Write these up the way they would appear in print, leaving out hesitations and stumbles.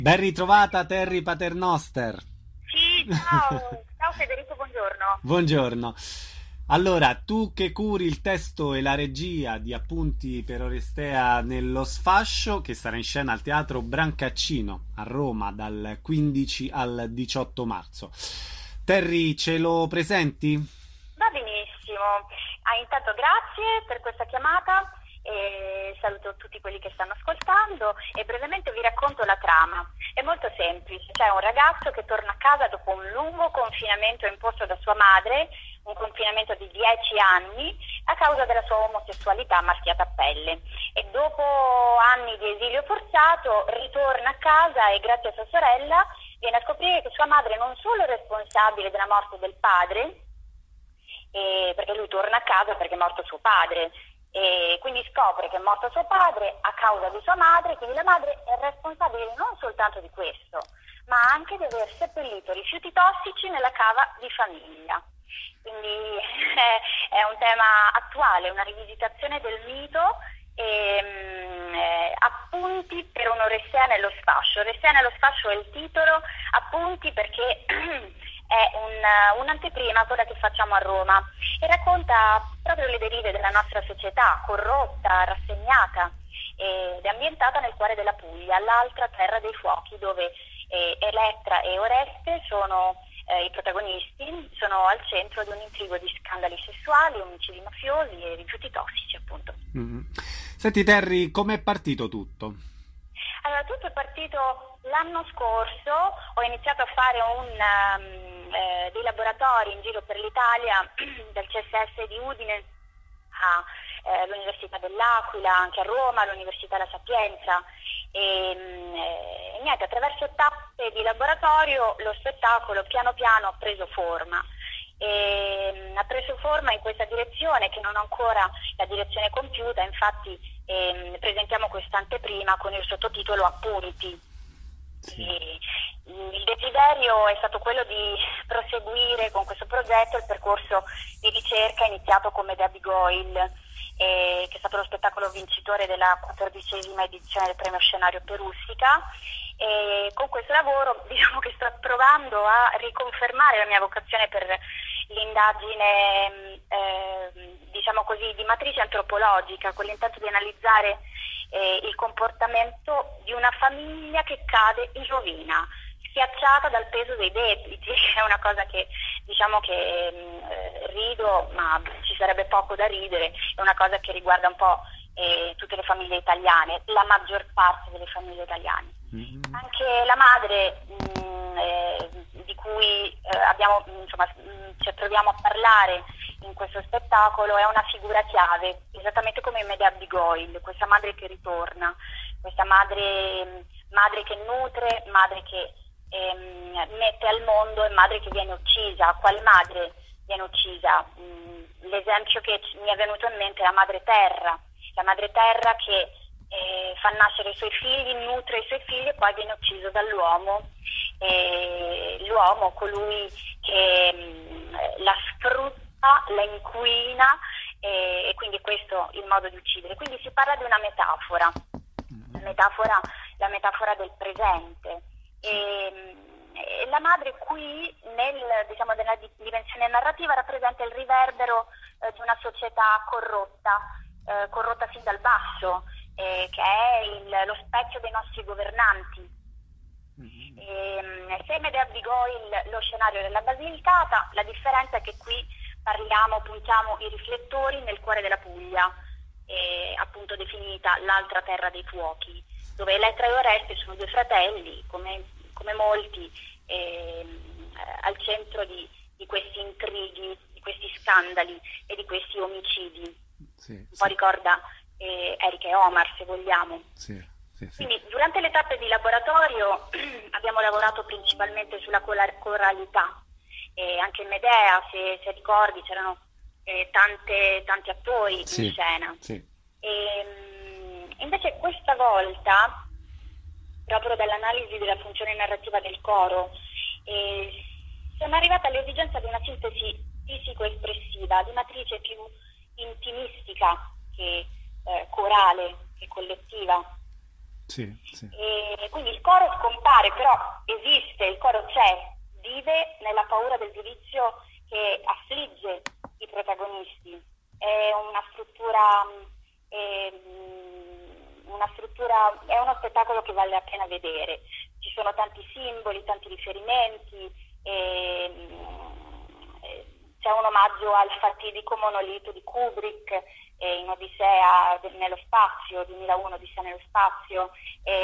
Ben ritrovata Terry Paternoster. Sì, ciao, ciao Federico, buongiorno. Buongiorno. Allora, tu che curi il testo e la regia di Appunti per Orestea nello Sfascio, che sarà in scena al Teatro Brancaccino a Roma dal 15 al 18 marzo. Terry, ce lo presenti? Va benissimo. Intanto grazie per questa chiamata e saluto tutti quelli che stanno ascoltando e brevemente vi racconto la trama. È molto semplice, c'è un ragazzo che torna a casa dopo un lungo confinamento imposto da sua madre, un confinamento di 10 anni a causa della sua omosessualità marchiata a pelle, e dopo anni di esilio forzato ritorna a casa e grazie a sua sorella viene a scoprire che sua madre non solo è responsabile della morte del padre, perché lui torna a casa perché è morto suo padre, e quindi scopre che è morto suo padre a causa di sua madre, quindi la madre è responsabile non soltanto di questo, ma anche di aver seppellito rifiuti tossici nella cava di famiglia. Quindi è un tema attuale, una rivisitazione del mito. Appunti per un'Orestea nello Sfascio. Orestea nello Sfascio è il titolo, appunti perché è un'anteprima, quella che facciamo a Roma, e racconta proprio le derive della nostra società corrotta, rassegnata, ed è ambientata nel cuore della Puglia, all'altra terra dei fuochi, dove Elettra e Oreste sono i protagonisti, sono al centro di un intrigo di scandali sessuali, omicidi mafiosi e rifiuti tossici, appunto. Mm. Senti Terry, com'è partito tutto? Allora, tutto è partito l'anno scorso, ho iniziato a fare dei laboratori in giro per l'Italia, dal CSS di Udine all'Università dell'Aquila, anche a Roma, all'Università La Sapienza, e niente, attraverso tappe di laboratorio lo spettacolo piano piano ha preso forma. Ha preso forma in questa direzione, che non ho ancora la direzione compiuta, infatti presentiamo quest'anteprima con il sottotitolo Appunti. Sì. Il desiderio è stato quello di proseguire con questo progetto il percorso di ricerca iniziato con Medea Bigoil, che è stato lo spettacolo vincitore della 14ª edizione del premio scenario Perustica. E con questo lavoro diciamo che sto provando a riconfermare la mia vocazione per l'indagine diciamo così di matrice antropologica, con l'intento di analizzare il comportamento di una famiglia che cade in rovina, schiacciata dal peso dei debiti. È una cosa che diciamo che rido, ma ci sarebbe poco da ridere, è una cosa che riguarda un po' tutte le famiglie italiane, la maggior parte delle famiglie italiane. Anche la madre di cui abbiamo, insomma, ci troviamo a parlare in questo spettacolo è una figura chiave, esattamente come in Medea Bigoil, questa madre che ritorna, questa madre che nutre, madre che mette al mondo e madre che viene uccisa. Quale madre viene uccisa? L'esempio che mi è venuto in mente è la madre terra che fa nascere i suoi figli, nutre i suoi figli e poi viene ucciso dall'uomo, l'uomo, colui che la sfrutta, la inquina, e quindi questo è il modo di uccidere. Quindi si parla di una metafora, la metafora del presente. E la madre qui diciamo, nella dimensione narrativa rappresenta il riverbero di una società corrotta fin dal basso, che è lo specchio dei nostri governanti. Se Medea Bigoil lo scenario della Basilicata, la differenza è che qui puntiamo i riflettori nel cuore della Puglia, appunto definita l'altra terra dei fuochi, dove Elettra e Oreste sono due fratelli, come molti, al centro di questi intrighi, di questi scandali e di questi omicidi. Sì, un po' ricorda Erika e Omar, se vogliamo. Sì. Quindi durante le tappe di laboratorio abbiamo lavorato principalmente sulla coralità, anche in Medea, se ricordi, c'erano tanti attori in scena. Sì. Invece questa volta, proprio dall'analisi della funzione narrativa del coro, sono arrivata all'esigenza di una sintesi fisico-espressiva, di matrice più intimistica che corale, che collettiva. Sì, sì. E quindi il coro scompare, però esiste, il coro c'è, vive nella paura del giudizio che affligge i protagonisti. È è uno spettacolo che vale la pena vedere. Ci sono tanti simboli, tanti riferimenti, c'è un omaggio al fatidico monolito di Kubrick in Odissea nello spazio, 2001 Odissea nello spazio,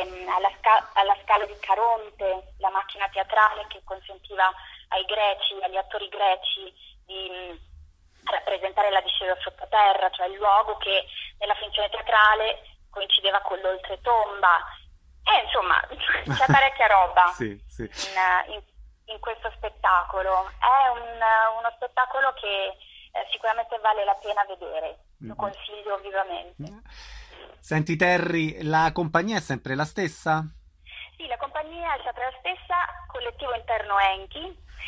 alla Scala di Caronte, la macchina teatrale che consentiva agli attori greci di rappresentare la discesa sottoterra, cioè il luogo che nella finzione teatrale coincideva con l'oltretomba. Insomma, c'è parecchia roba Sì, sì. in questo spettacolo. È uno spettacolo che sicuramente vale la pena vedere, lo consiglio vivamente. Senti Terry, la compagnia è sempre la stessa? Sì, la compagnia è sempre la stessa, collettivo interno Enki,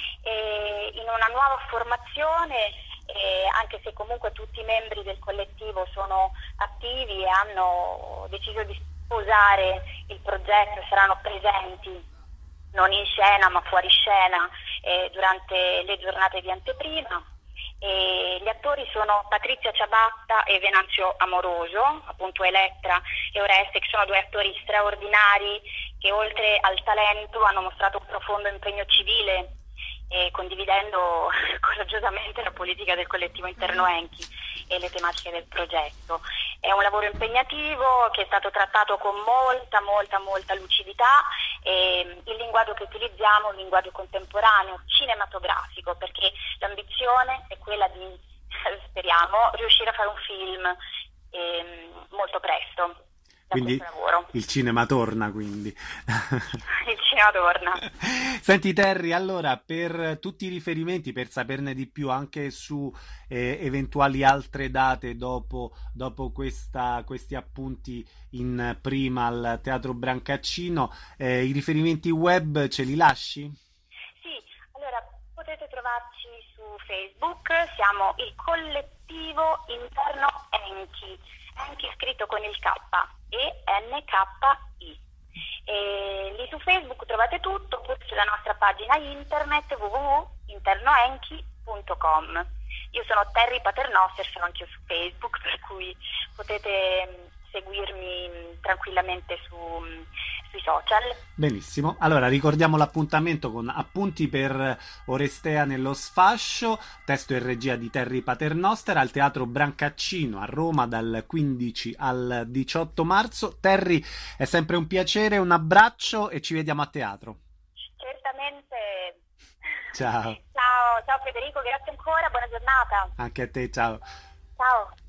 in una nuova formazione, anche se comunque tutti i membri del collettivo sono attivi e hanno deciso di sposare il progetto, saranno presenti non in scena ma fuori scena durante le giornate di anteprima. Gli attori sono Patrizia Ciabatta e Venanzio Amoroso, appunto Elettra e Oreste, che sono due attori straordinari che oltre al talento hanno mostrato un profondo impegno civile, condividendo coraggiosamente la politica del collettivo interno Enki e le tematiche del progetto. È un lavoro impegnativo che è stato trattato con molta lucidità, e il linguaggio che utilizziamo è un linguaggio contemporaneo, cinematografico, perché l'ambizione è quella di, speriamo, riuscire a fare un film molto presto. Quindi il cinema torna, quindi. Il cinema torna. Senti Terry, allora per tutti i riferimenti, per saperne di più anche su eventuali altre date dopo questi appunti in prima al Teatro Brancaccino, i riferimenti web ce li lasci? Sì, allora potete trovarci su Facebook, siamo il collettivo interno Enki scritto con il K, ENKI. E lì su Facebook trovate tutto, oppure sulla nostra pagina internet www.internoenki.com. Io sono Terry Paternoster, sono anche io su Facebook, per cui potete seguirmi tranquillamente sui social. Benissimo, allora ricordiamo l'appuntamento con Appunti per Orestea nello sfascio, testo e regia di Terry Paternoster, al Teatro Brancaccino a Roma dal 15 al 18 marzo. Terry, è sempre un piacere, un abbraccio e ci vediamo a teatro. Certamente. Ciao. Ciao Federico, grazie ancora, buona giornata. Anche a te, ciao. Ciao.